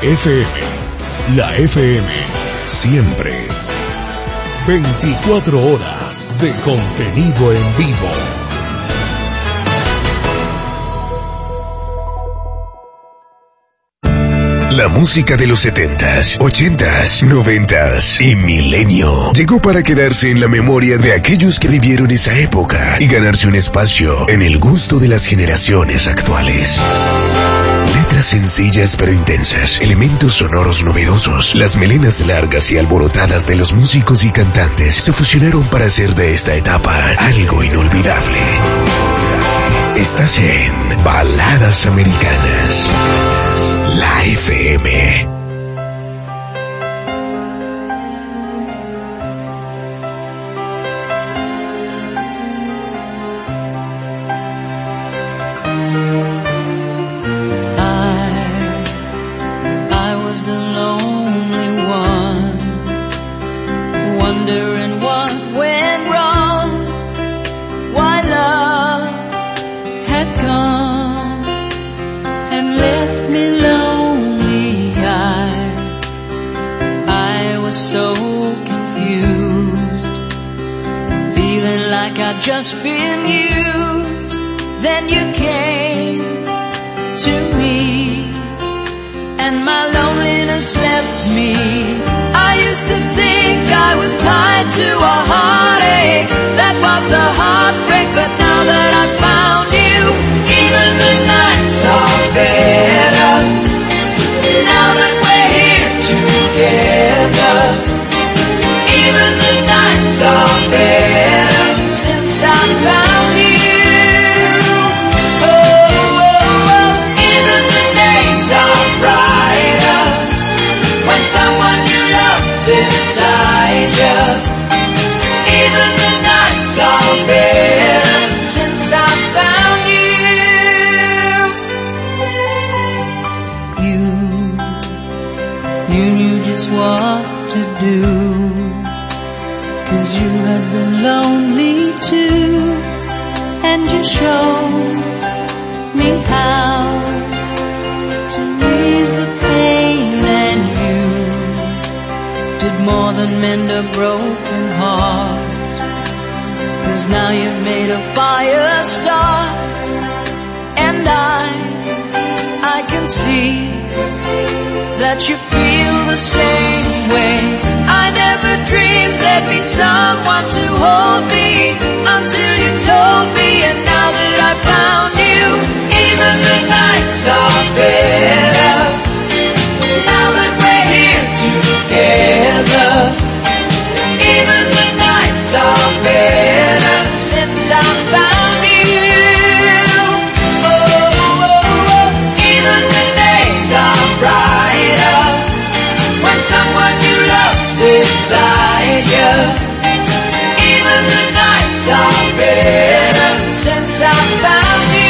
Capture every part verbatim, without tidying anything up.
F M. La F M. Siempre. veinticuatro horas de contenido en vivo. La música de los setentas, ochentas, noventas y milenio llegó para quedarse en la memoria de aquellos que vivieron esa época y ganarse un espacio en el gusto de las generaciones actuales. Letras sencillas pero intensas, elementos sonoros novedosos, las melenas largas y alborotadas de los músicos y cantantes se fusionaron para hacer de esta etapa algo inolvidable. Estás en Baladas Americanas, la F M. Just been used, then you came to me, and my loneliness left me. I used to think I was tied to a heartache, that was the heartbreak, but now that I found you, even the nights are better, now that we're here together, even the nights are better. Since I found you, oh, oh, oh, even the days are brighter when someone you love beside you. Even the nights are better since I found you. You, you knew just what to do, 'cause you had been lonely too, and you showed me how to ease the pain, and you did more than mend a broken heart, 'cause now you've made a fire start, and I, I can see that you feel the same way. I never dreamed there'd be someone to hold me until you told me, and now that I found you, even the nights are better, now that we're here together, even the nights are better since I found you, oh, oh, oh, even the days are brighter when someone you love beside you, even the nights are better since I found you.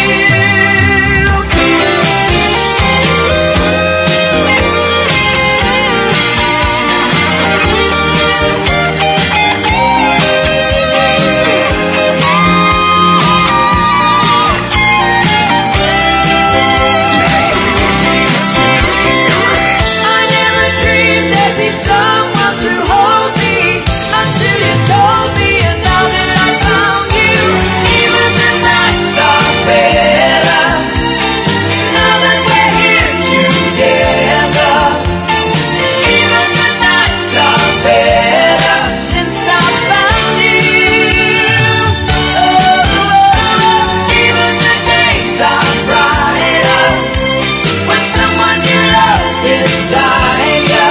Someone to hold me until you told me, and now that I found you, even the nights are better, now that we're here together, even the nights are better since I found you, oh, oh, even the days are brighter when someone you love beside you.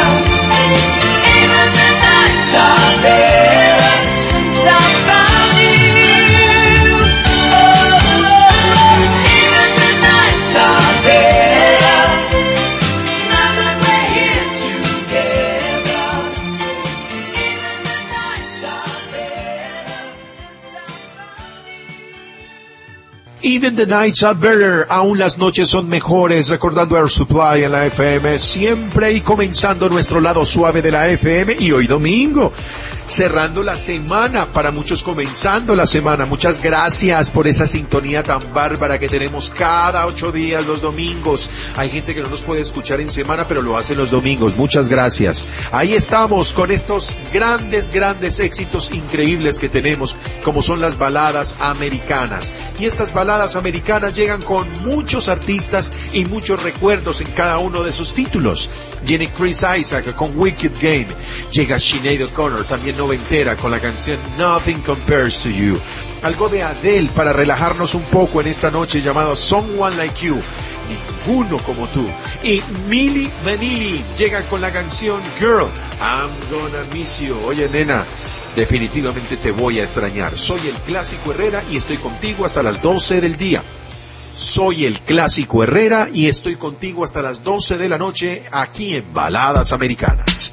Are better since I found you, oh, oh, even the nights are better, now that we're here together, even the nights are better since I found you. Even the nights are better, aún las noches son mejores, recordando Air Supply en la F M, siempre y comenzando nuestro lado suave de la F M, y hoy domingo. cerrando la semana, para muchos comenzando la semana. Muchas gracias por esa sintonía tan bárbara que tenemos cada ocho días, los domingos. Hay gente que no nos puede escuchar en semana, pero lo hace los domingos. Muchas gracias. Ahí estamos con estos grandes, grandes éxitos increíbles que tenemos, como son las baladas americanas. Y estas baladas americanas llegan con muchos artistas y muchos recuerdos en cada uno de sus títulos. Viene Chris Isaac con Wicked Game. Llega Sinead O'Connor, también noventera, con la canción Nothing Compares to You. Algo de Adele para relajarnos un poco en esta noche, llamado Someone Like You. Ninguno como tú. Y Milli Vanilli llega con la canción Girl, I'm Gonna Miss You. Oye, nena, definitivamente te voy a extrañar. Soy el Clásico Herrera y estoy contigo hasta las doce del día. Soy el Clásico Herrera y estoy contigo hasta las doce de la noche aquí en Baladas Americanas.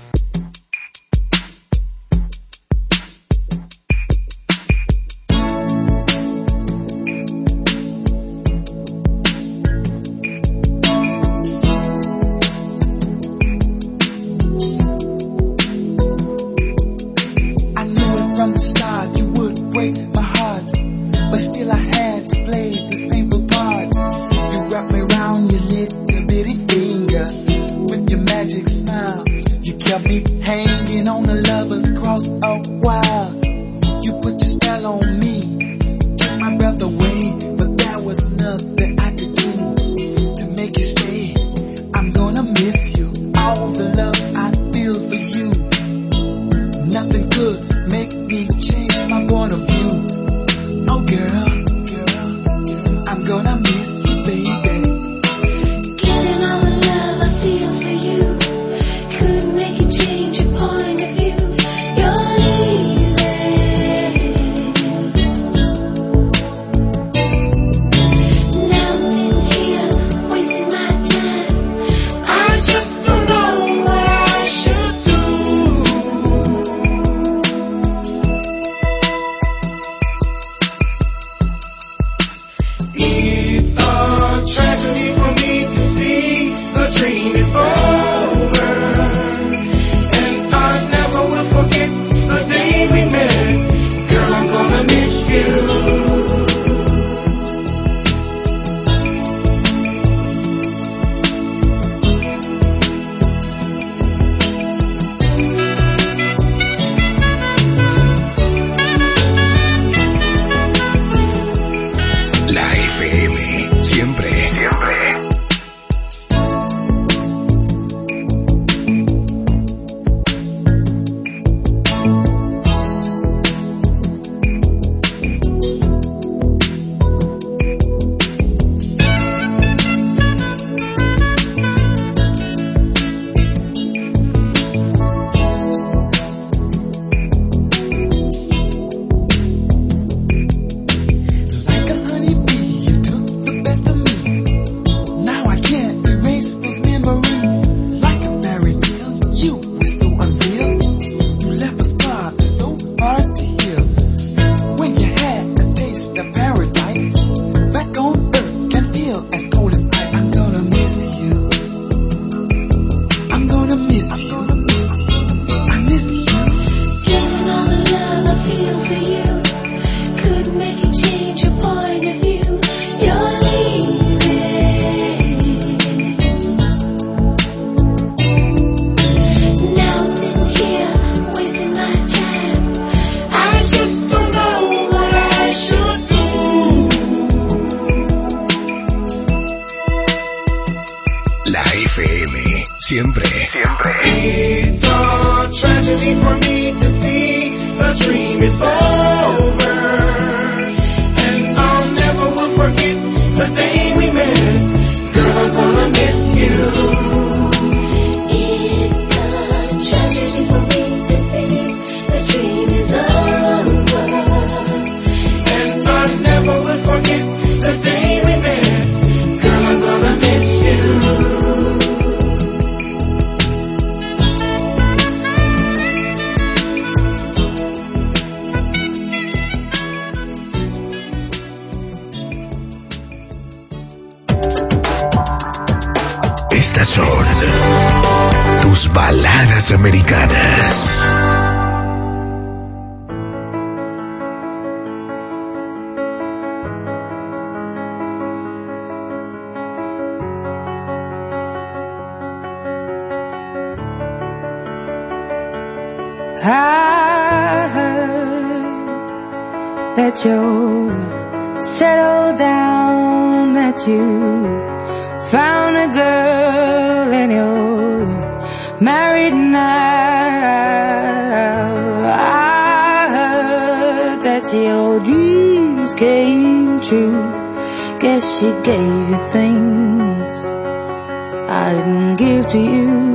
Siempre, siempre. It's a tragedy for me to see the dream is over, and I'll never will forget the day we met. Girl, I'm gonna miss you. It's a tragedy for me to see the dream is over, and I never will forget the day we met. Girl, I'm gonna miss you. Estas son tus baladas americanas. I heard that you're settled down, that you found a girl and you're married now. I heard that your dreams came true. Guess she gave you things I didn't give to you.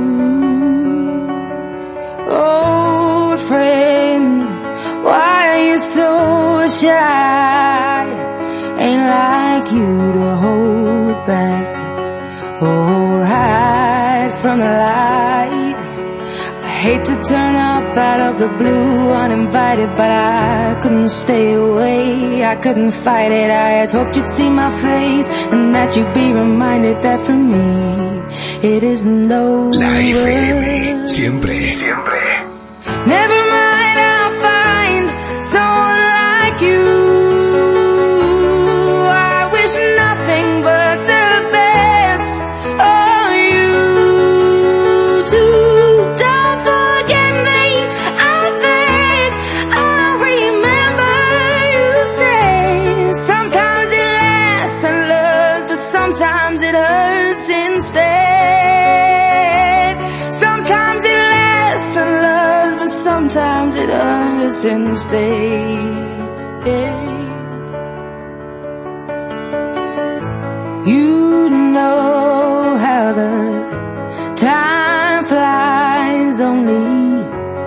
Old friend, why are you so shy? Ain't like you to hold back or hide from the light. I hate to turn up out of the blue uninvited, but I couldn't stay away, I couldn't fight it. I had hoped you'd see my face and that you'd be reminded that for me it isn't over. La F M, siempre, siempre. Never mind, I'll find someone like you. I wish nothing but the best of you too. Don't forget me, I beg. I remember you say sometimes it lasts and loves, but sometimes it hurts instead. Sometimes it lasts and loves, but sometimes it hurts instead. You know how the time flies. Only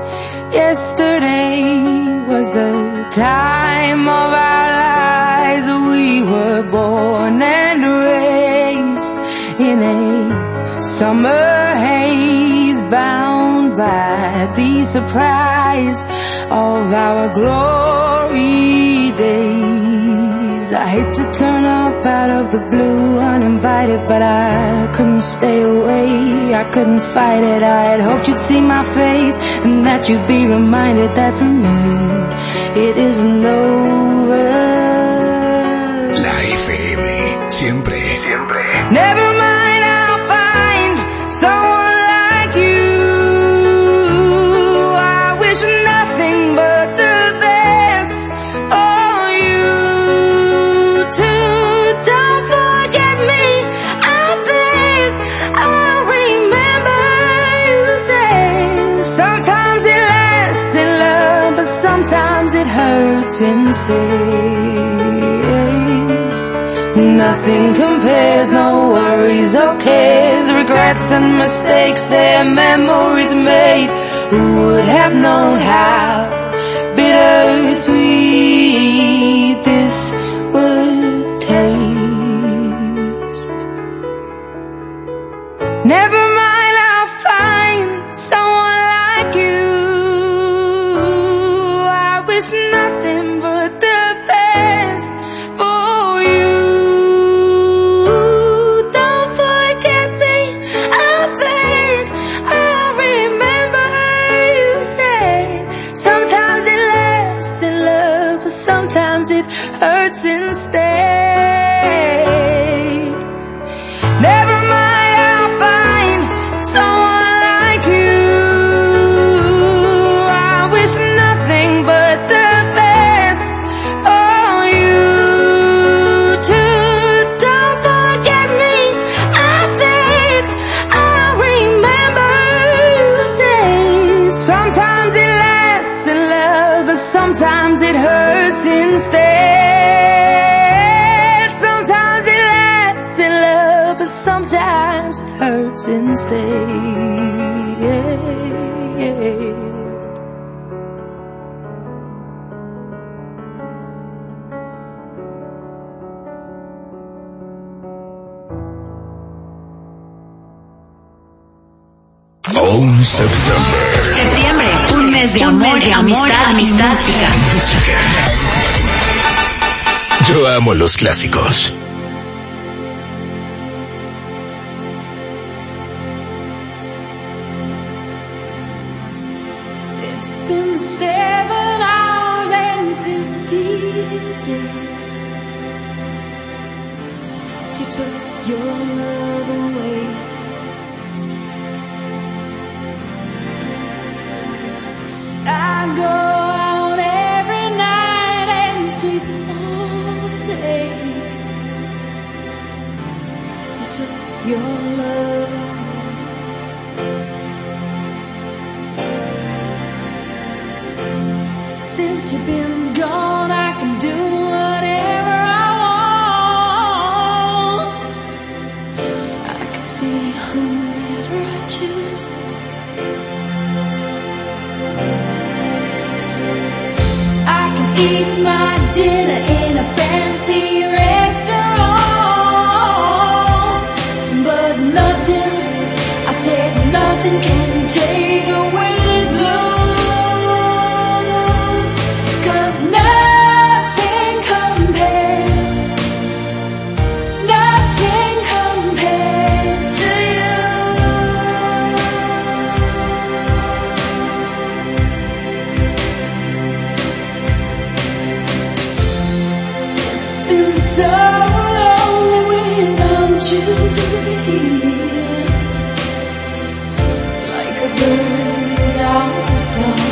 yesterday was the time of our lives. We were born and raised in a summer haze, bound by the surprise of our glory days. I hate to turn up out of the blue uninvited, but I couldn't stay away, I couldn't fight it. I had hoped you'd see my face and that you'd be reminded that for me it isn't over. La F M, siempre, siempre. Never mind, I'll find someone like you. I wish nothing but the best for you too. Don't forget me, I beg. I remember you say sometimes it lasts in love, but sometimes it hurts instead. Nothing compares, no worries or cares, regrets and mistakes, their memories made. Who would have known how bittersweet this would taste? Never mind, I'll find someone like you. I wish nothing but the best for you. Don't forget me, I beg. I remember you say sometimes it lasts in love, but sometimes it hurts instead. Never mind, I'll find someone like you. I wish nothing but the best for you too. Don't forget me, I beg. I remember you say sometimes it lasts in love, but sometimes it hurts instead. Sometimes it lasts in love, but sometimes it hurts instead. Own September. Septiembre, un mes de amor, de amistad, amistad, Música. Yo amo los clásicos. It's been seven hours and fifteen days since you took your love away. I since you've been gone, I can do whatever I want. I can see whomever I choose. I can eat my dinner in a fancy restaurant, but nothing, I said nothing can take away this blues, 'cause nothing compares, nothing compares to you. It's been so lonely without you here, like a bird without a song.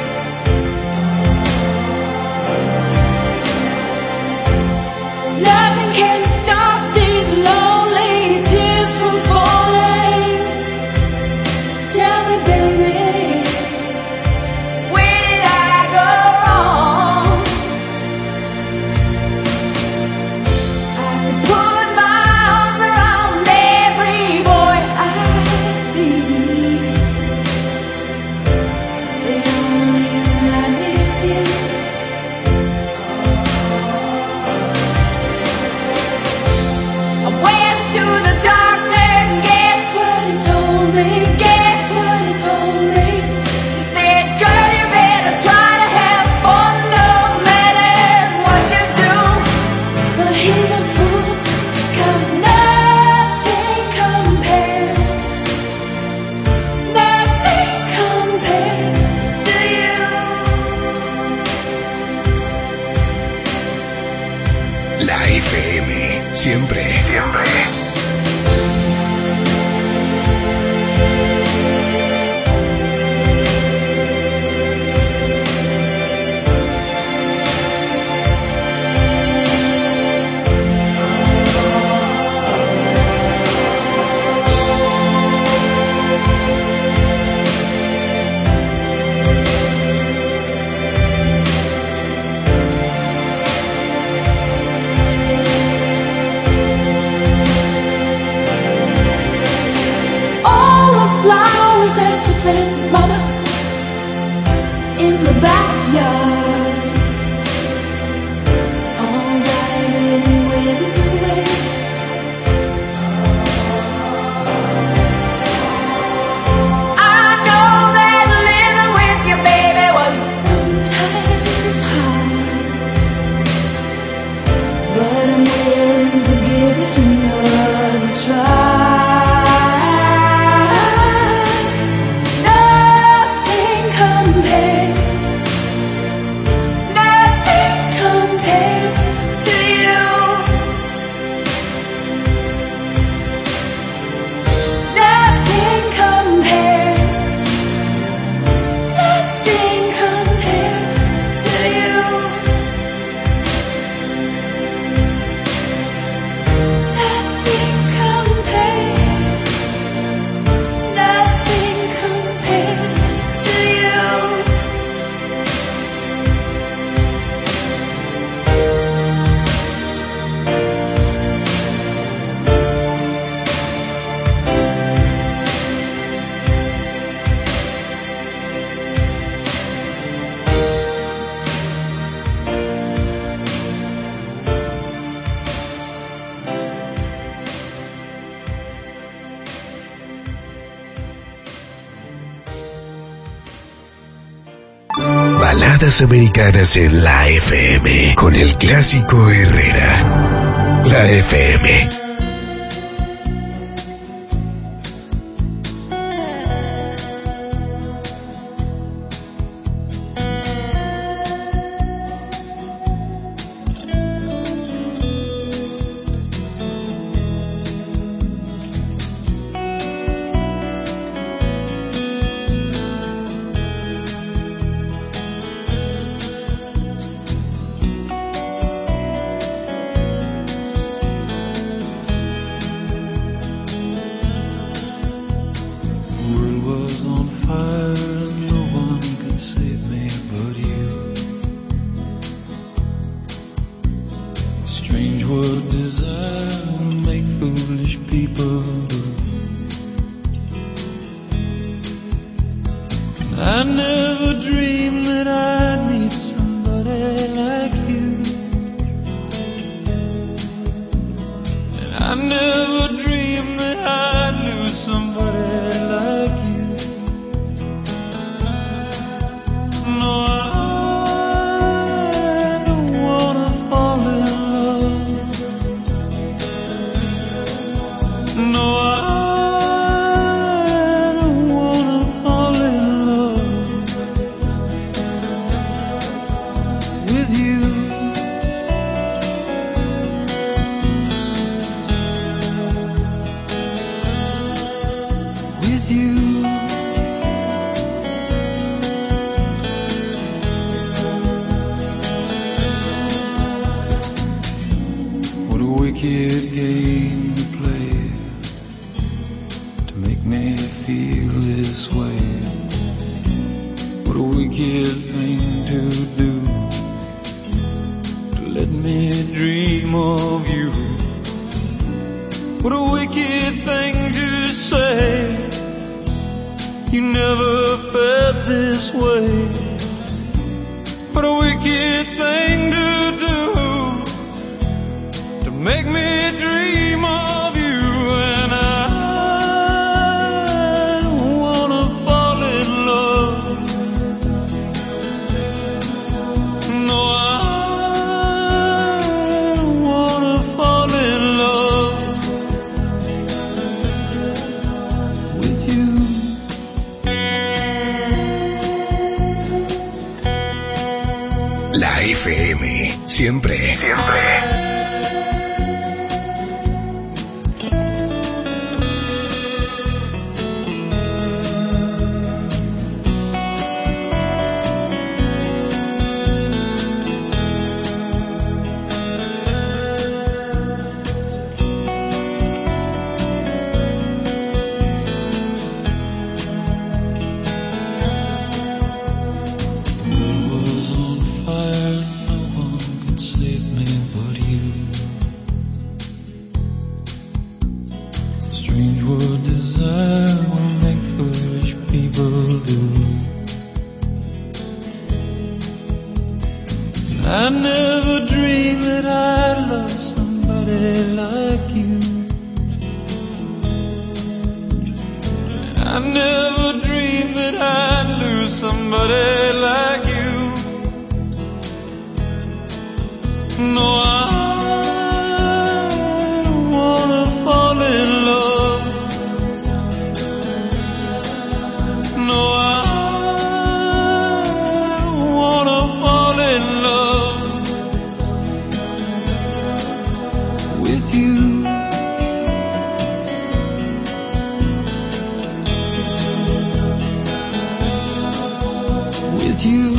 Nothing can stop these lonely tears from falling. Tell me, baby, where did I go wrong? I could put my arms around every boy I see. They only remind me of you. I went to the doctor and guess what he told me? Guess what he told me? He said, girl, you better try to have fun no matter what you do. But he's a fool, 'cause nothing compares, nothing compares to you. La F M, siempre, siempre. All the flowers that you planted, mama, in the backyard, all died and went away. I know that living with your baby was sometimes hard, but I'm willing to give it another try. Nothing compares, nothing compares to you. Nothing compares, nothing compares to you. Nothing compares, nothing compares to you. Baladas americanas en la F M, con el clásico Herrera. La F M. world was on fire and no one could save me but you. I never dreamed that I'd meet somebody like you. And I never dreamed that I'd lose somebody like you. No, I don't wanna fall in love. No, I wicked game to play to make me feel this way. What a wicked thing to do, to let me dream of you. What a wicked thing to say, you never felt this way. What a wicked thing to do, make me dream of you. And I don't wanna fall in love. No, I don't wanna fall in love with you. La F M, siempre, siempre. I never dreamed that I'd love somebody like you. I never dreamed that I'd lose somebody like you. No, I don't wanna fall in love. No, I don't wanna fall in love with you. With you.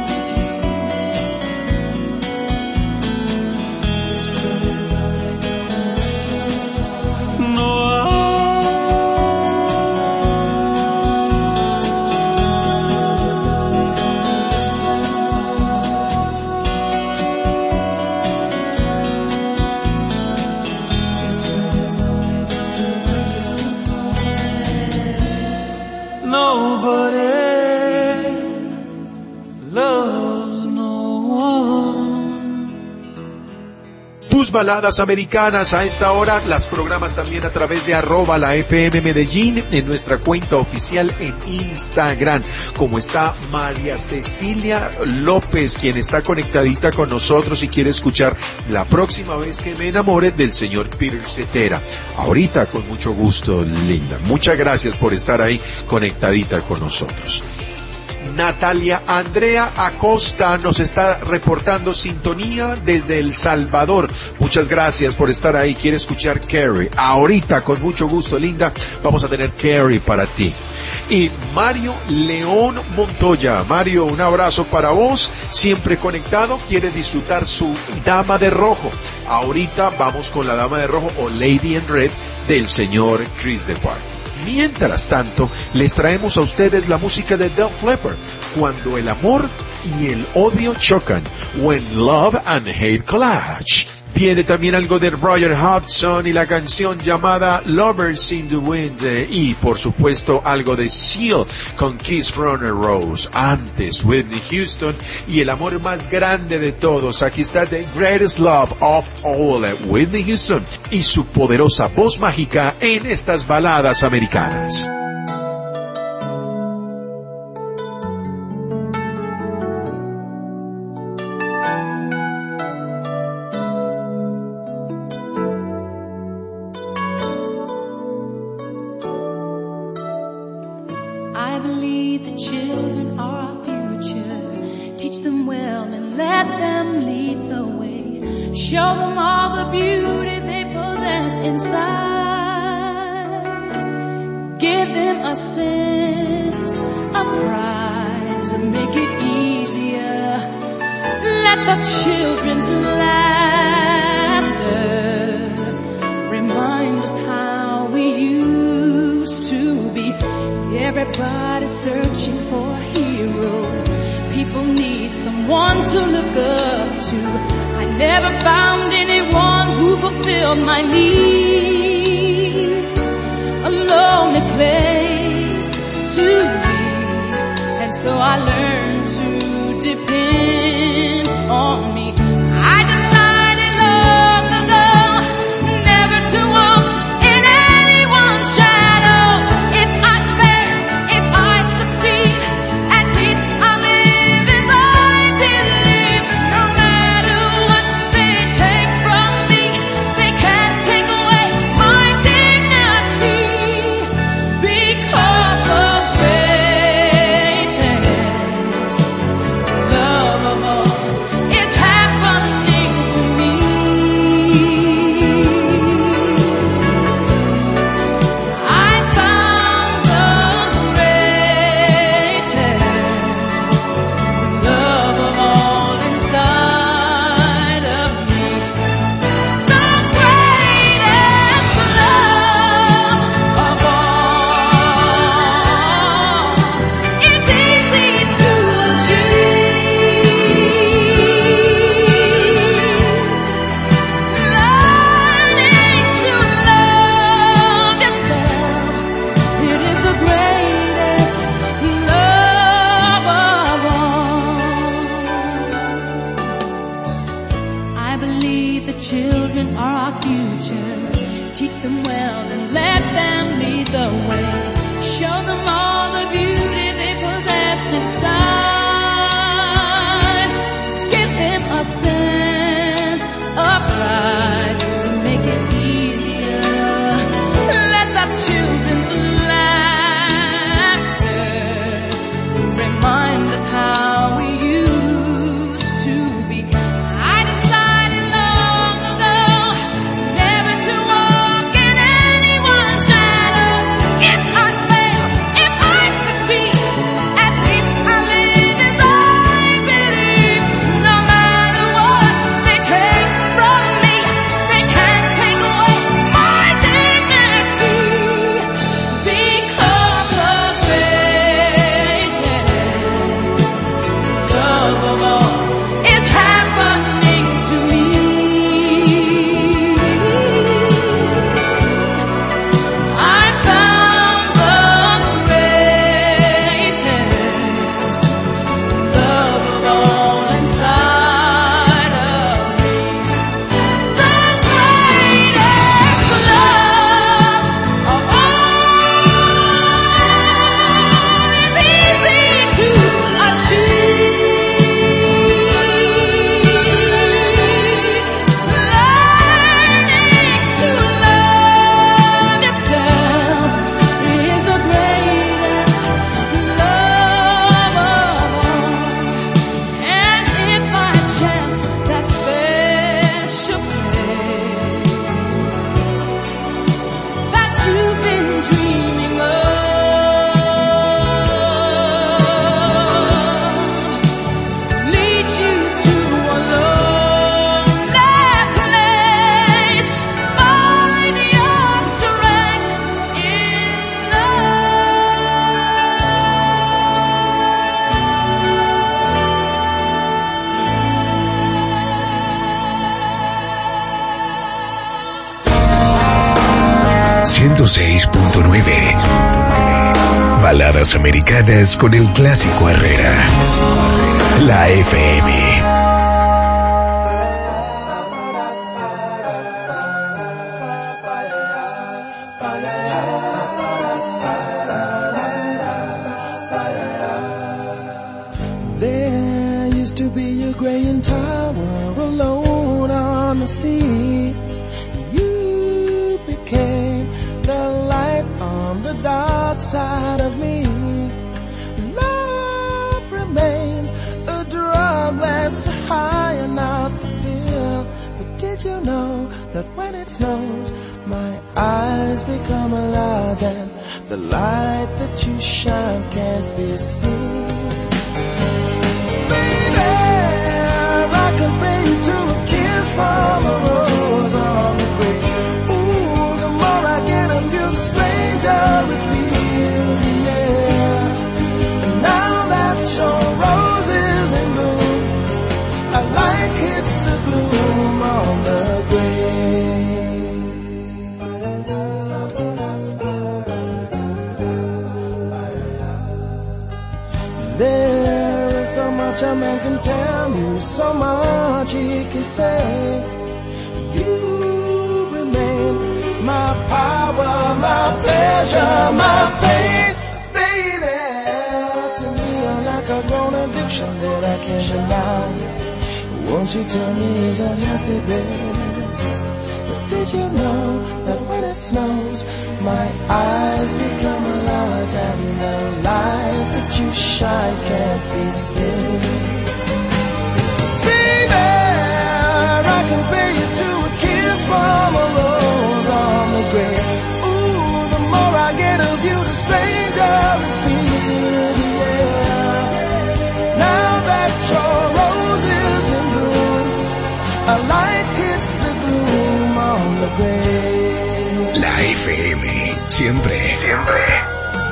Baladas americanas a esta hora, las programas también a través de arroba la F M Medellín en nuestra cuenta oficial en Instagram. Como está María Cecilia López, quien está conectadita con nosotros y quiere escuchar La próxima vez que me enamore del señor Peter Cetera. Ahorita con mucho gusto, linda. Muchas gracias por estar ahí conectadita con nosotros. Natalia Andrea Acosta nos está reportando sintonía desde El Salvador. Muchas gracias por estar ahí. Quiere escuchar Carrie. Ahorita, con mucho gusto, linda, vamos a tener Carrie para ti. Y Mario León Montoya. Mario, un abrazo para vos. Siempre conectado. Quiere disfrutar su Dama de Rojo. Ahorita vamos con la Dama de Rojo o Lady in Red del señor Chris DePark. Mientras tanto, les traemos a ustedes la música de Def Leppard, Cuando el amor y el odio chocan, When Love and Hate Collide. Viene también algo de Roger Hodgson y la canción llamada Lovers in the Wind, eh, y por supuesto algo de Seal con Kiss from a Rose. Antes Whitney Houston y el amor más grande de todos. Aquí está The Greatest Love of All, eh, Whitney Houston y su poderosa voz mágica en estas baladas americanas. ciento seis punto nueve. Baladas americanas con el clásico Herrera. La F M. Side of me, love remains a drug that's high and not the pill. But did you know that when it snows, my eyes become a light and the light that you shine can't be seen? Baby, I compare you to a kiss from a rose on the grave. Ooh, the more I get of you, the stranger it feels. A man can tell you so much he can say. You remain my power, my pleasure, my pain, baby. To me you're like a grown addiction that I can't deny. Won't you tell me is that healthy, baby? But did you know that when it snows, my eyes become a light and the light that you shine can't be seen? Baby, I compare you to a kiss from a rose on the grave. Ooh, the more I get of you, the stranger it feels, yeah. Now that your rose is in bloom, a light hits the gloom on the grave. La F M, siempre, siempre.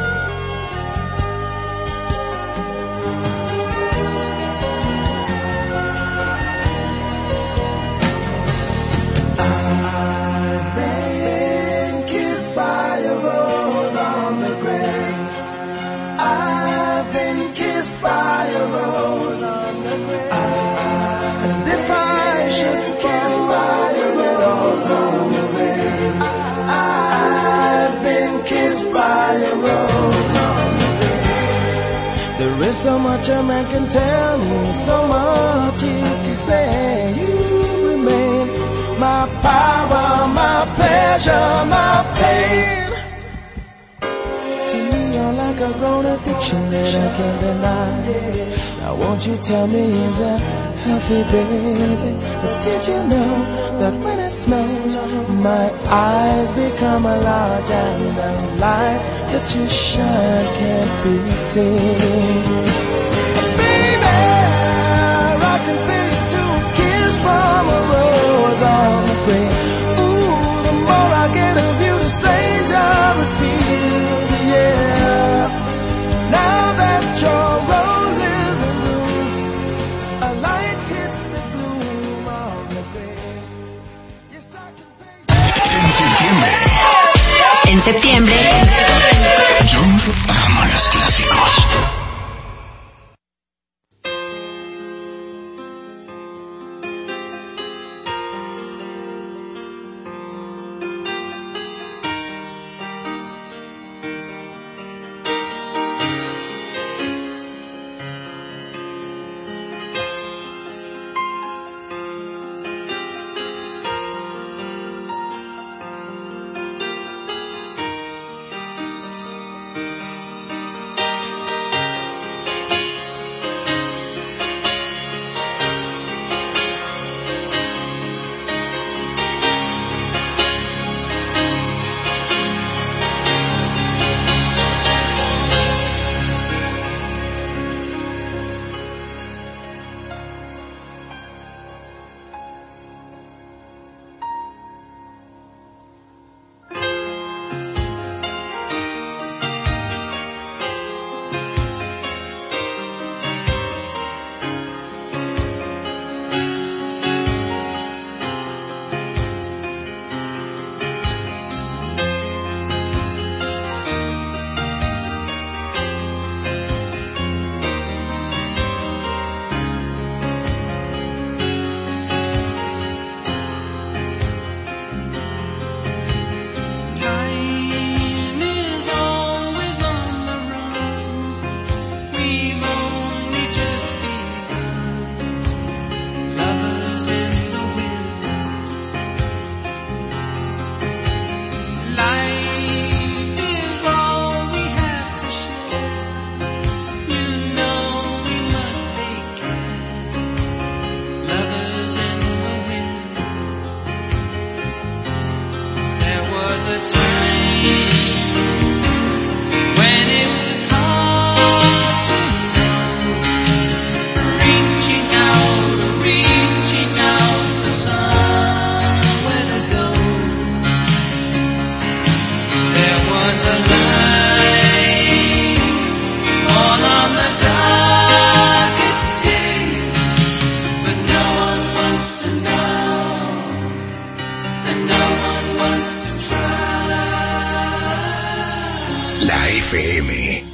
There is so much a man can tell me, so much he can say. You remain my power, my pleasure, my pain. To me you're like a grown addiction that I can't deny. Now won't you tell me is that healthy, baby? But did you know that when it snows, my eyes become a large and the light that you shine can't be seen? Baby, I can feel you to a kiss from a rose on the grave. Ooh, the more I get of you, the stranger it feels, yeah. Now that your rose is in bloom, a light hits the gloom on the grave. Yes, I can pay. En septiembre, Yo amo los clásicos.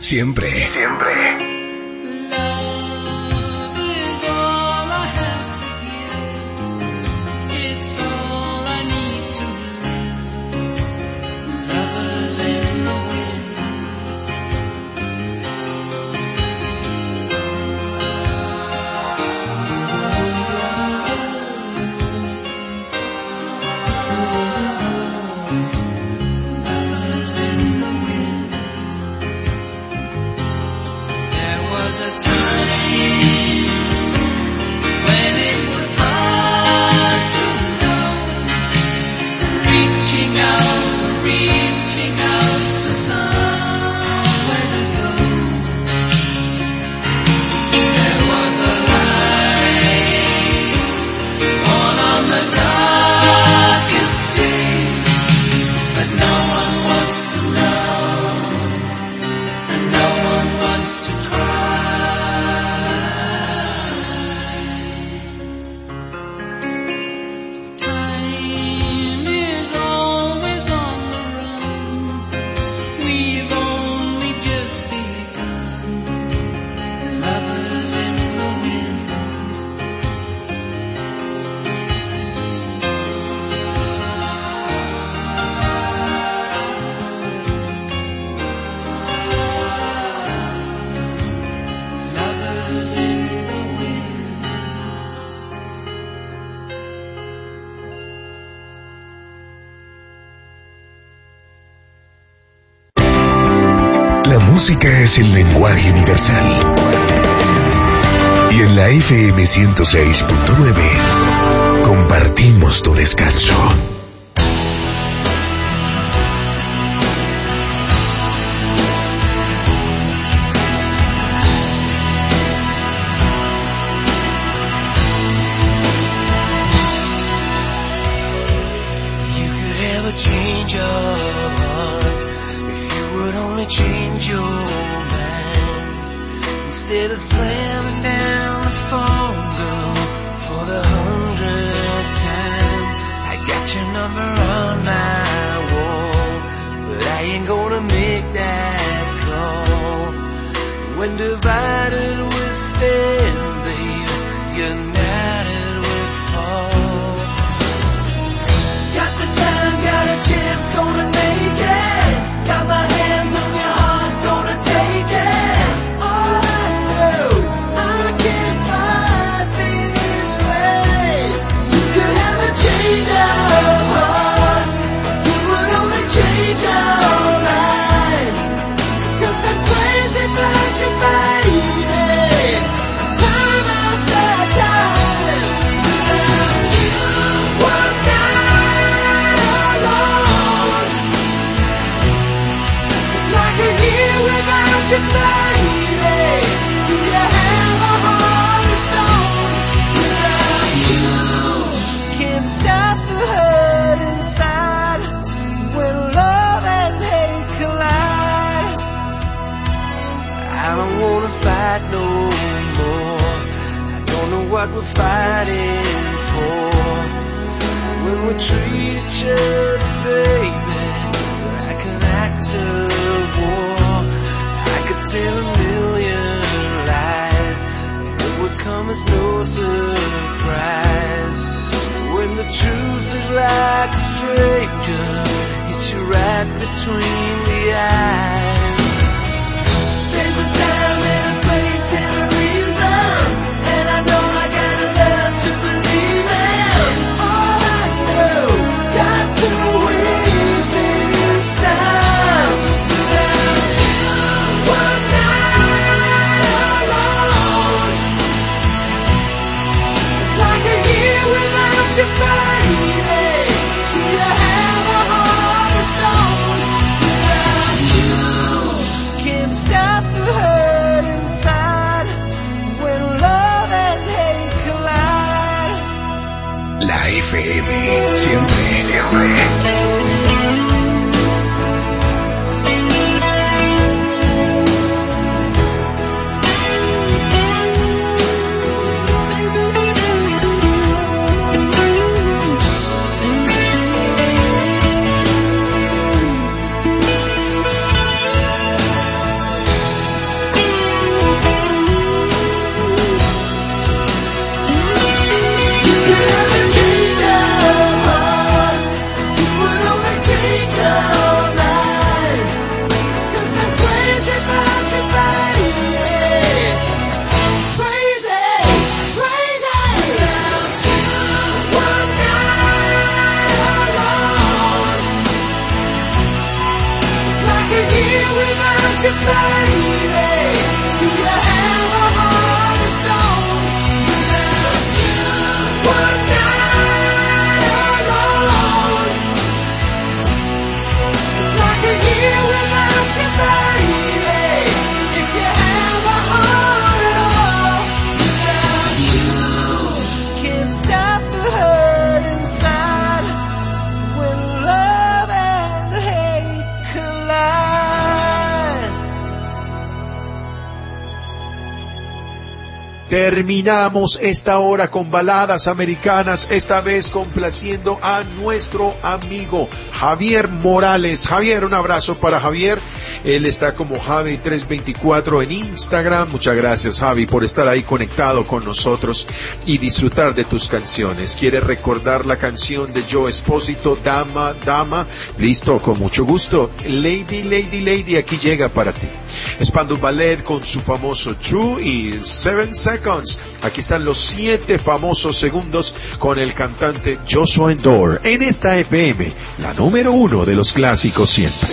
siempre. Siempre. La música es el lenguaje universal. Y en la F M ciento seis punto nueve compartimos tu descanso. Change your mind instead of slamming down the phone, girl, for the hundredth time. I got your number on my wall, but I ain't gonna make that call. When divided we stand, baby, united we fall. Got the time, got a chance, gonna make it. Got my hands on your heart, gonna take it. All I know, I can't fight this way. You could have a change of heart, you would only change your mind. Cause I'm crazy about you, baby. Time after time, without you, one night alone. Like a year without you, baby. Do you have a heart of stone? Without you, can't stop the hurt inside. When love and hate collide, I don't wanna fight no more. I don't know what we're fighting for. When we treat each other, baby, like an act of war, I could tell a million lies, it would come as no surprise. When the truth is like a stranger, hits you right between the eyes. There's a time and a place and a reason, and I know I gotta learn to believe in. All I know, got to win this time. Without you, one night alone. It's like a year without you, baby. Do you have a heart of stone? Without you, can't stop the hurt inside. When love and hate collide. La F M, siempre, siempre. Terminamos esta hora con baladas americanas, esta vez complaciendo a nuestro amigo Javier Morales. Javier, un abrazo para Javier. Él está como Javi trescientos veinticuatro en Instagram. Muchas gracias, Javi, por estar ahí conectado con nosotros y disfrutar de tus canciones. ¿Quieres recordar la canción de Joe Espósito, Dama, Dama? Listo, con mucho gusto. Lady, Lady, Lady, aquí llega para ti. Spandau Ballet con su famoso True y Seven Seconds. Aquí están los siete famosos segundos con el cantante Joshua Endor en esta F M, la número uno de los clásicos siempre.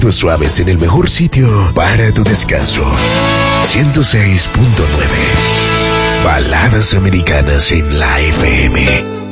oídos suaves en el mejor sitio para tu descanso. ciento seis punto nueve. Baladas americanas en la F M.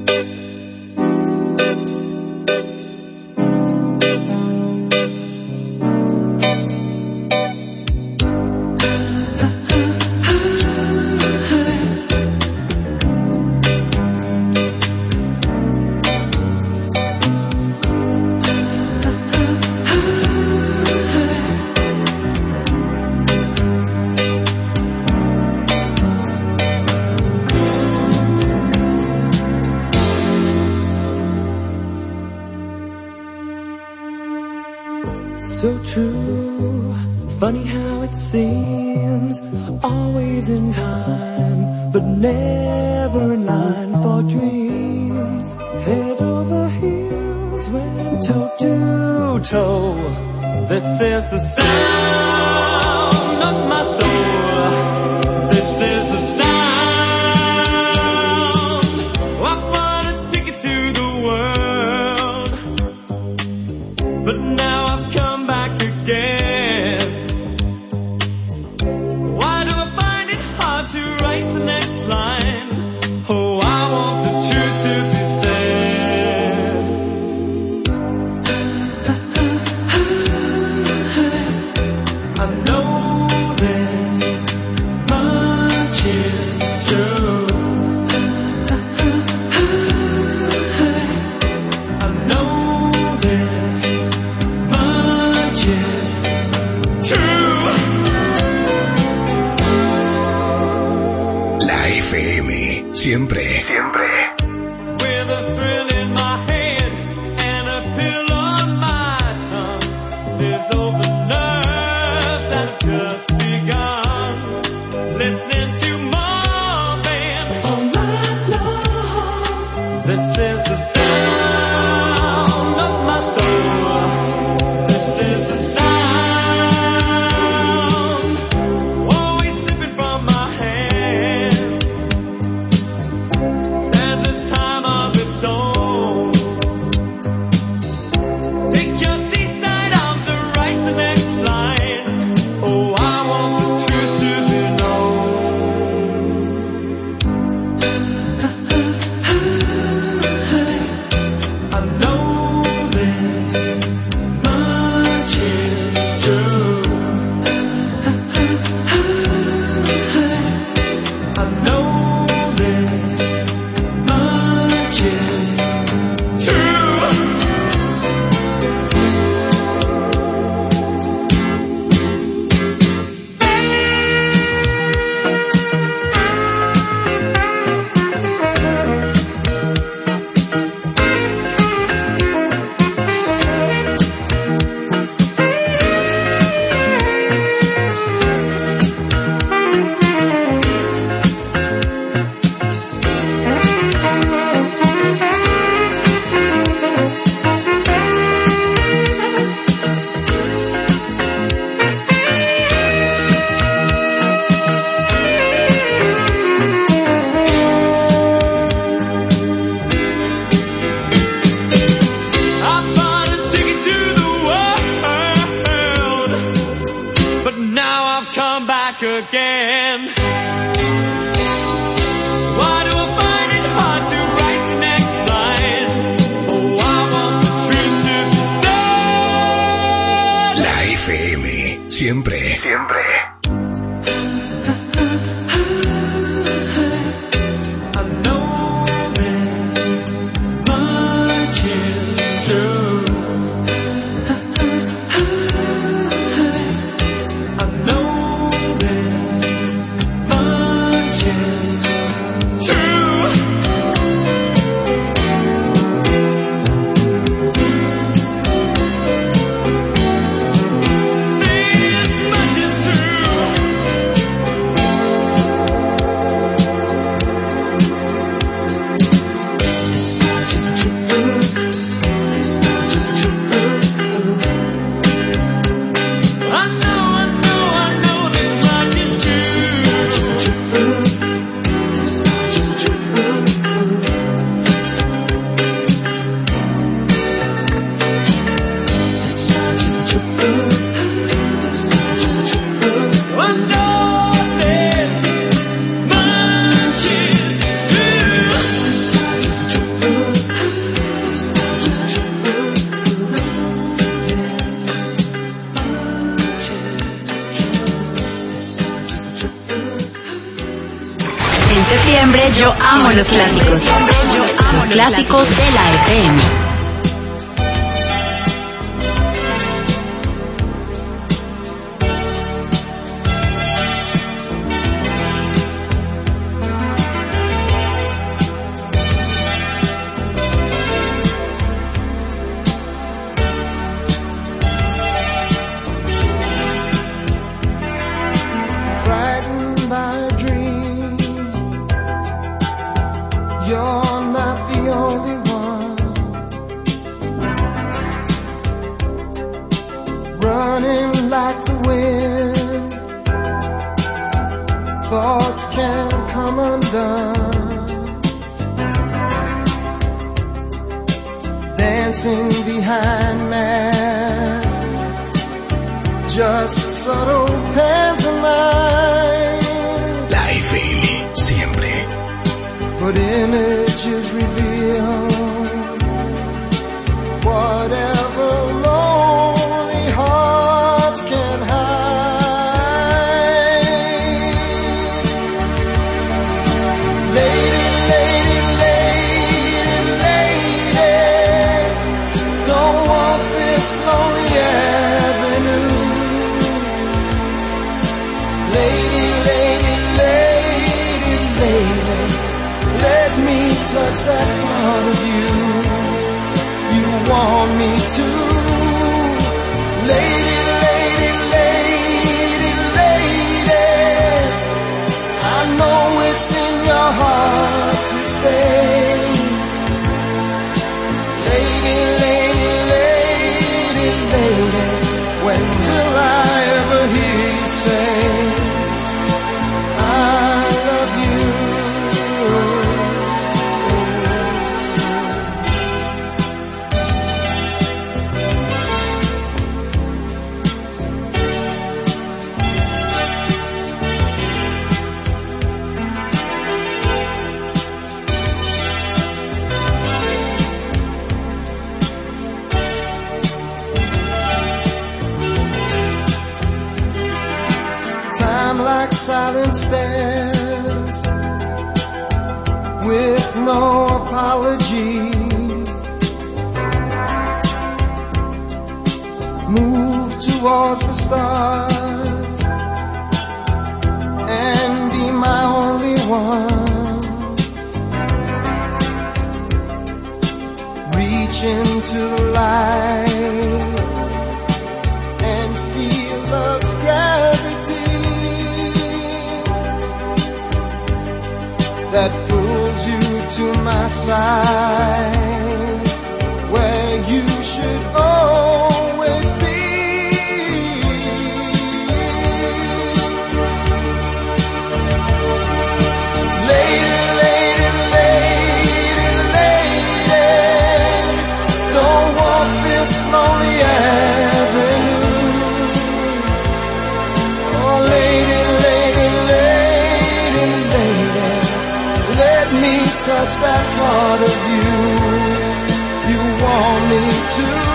So true, funny how it seems, always in time, but never in line for dreams. Head over heels, went toe to toe. This is the sound of my soul. This is the sound. I want a ticket to the world, but now I've come back again. Why do I find it hard to write the next line? Oh, I want the truth to be said. I know this much is true. I know this much is true. La F M, siempre, siempre. With a thrill in my head and a pill on my tongue, there's all the nerves that have just begun. Listening to Marvin all night long. This is the sound of my soul. This is the sound, always slipping from my hands. There's a time of its own. Take your seaside arms to write the next line. Oh, I want the truth to be known. I know this much is true. I know this much is true. I bought a ticket to the world, but now I've come back again. Why do I find it hard to write the next line? Oh, I want the truth to be said. La F M, siempre, siempre. I know this much is true. I know this much is true. This much is true. septiembre yo amo los clásicos. Yo amo los clásicos de la F M. La F M, siempre. But images reveal whatever lonely hearts can hide. Lady, lady, lady, lady, don't walk this lonely avenue. Lady, lady, lady, lady, let me touch that part of you you want me to. Lady, lady, lady, lady, I know it's in your heart to stay. Lady, lady, lady, lady, when will I ever hear you say I love you? Time like silent stairs with no apology. Move towards the stars and be my only one. Reach into the light and feel love's gravity that pulls you to my side, where you should always be. Lady, lady, lady, lady, don't walk this lonely avenue. Oh, lady, lady, lady, lady, let me touch that part of you you want me to.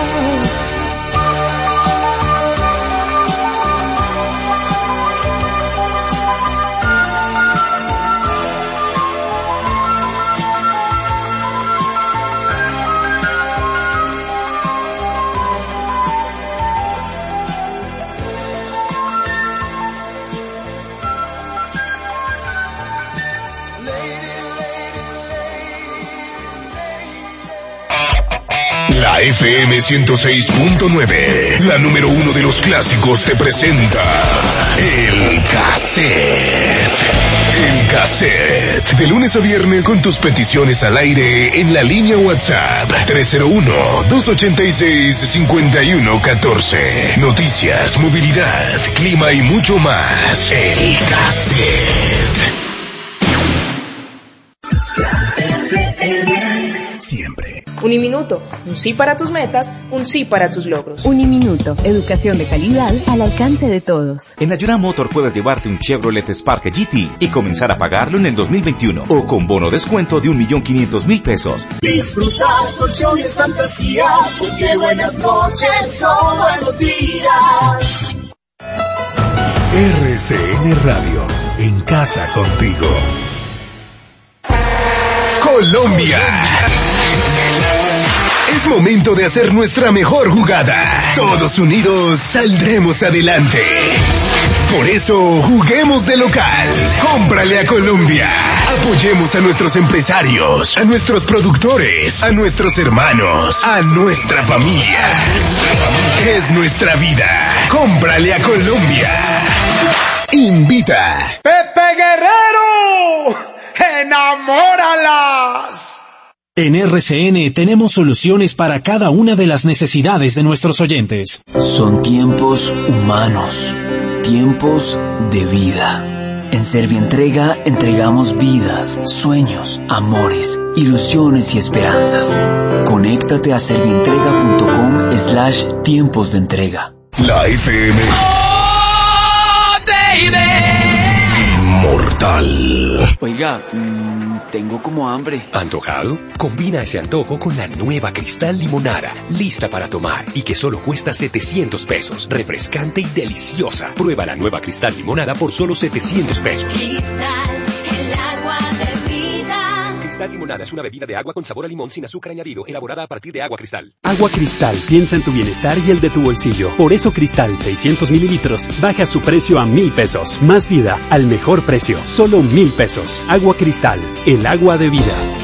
La F M ciento seis punto nueve, la número uno de los clásicos, te presenta El Cassette. El Cassette, de lunes a viernes con tus peticiones al aire en la línea WhatsApp tres cero uno, dos ochenta y seis, cincuenta y uno catorce. Noticias, movilidad, clima y mucho más. El Cassette. Siempre. Uniminuto, un sí para tus metas, un sí para tus logros. Uniminuto, educación de calidad al alcance de todos. En Ayura Motor puedes llevarte un Chevrolet Spark G T y comenzar a pagarlo en el dos mil veintiuno o con bono descuento de un millón quinientos mil pesos. Disfrutar colchones fantasía, porque buenas noches son buenos días. R C N Radio, en casa contigo. Colombia. Es momento de hacer nuestra mejor jugada. Todos unidos saldremos adelante. Por eso, juguemos de local. Cómprale a Colombia. Apoyemos a nuestros empresarios, a nuestros productores, a nuestros hermanos, a nuestra familia. Es nuestra vida. Cómprale a Colombia. Invita. Pepe Guerrero, enamóralas. En R C N tenemos soluciones para cada una de las necesidades de nuestros oyentes. Son tiempos humanos, tiempos de vida. En Servientrega entregamos vidas, sueños, amores, ilusiones y esperanzas. Conéctate a servientrega.com slash tiempos de entrega. La F M. Oh, baby. Inmortal. Oiga, mmm, tengo como hambre. ¿Antojado? Combina ese antojo con la nueva Cristal Limonada, lista para tomar y que solo cuesta setecientos pesos. Refrescante y deliciosa. Prueba la nueva Cristal Limonada por solo setecientos pesos. Cristal, el agua de vida. Cristal Limonada es una bebida de agua con sabor a limón sin azúcar añadido, elaborada a partir de agua Cristal. Agua Cristal piensa en tu bienestar y el de tu bolsillo. Por eso Cristal seiscientos mililitros baja su precio a mil pesos. Más vida al mejor precio. Solo mil pesos. Agua Cristal, el agua de vida.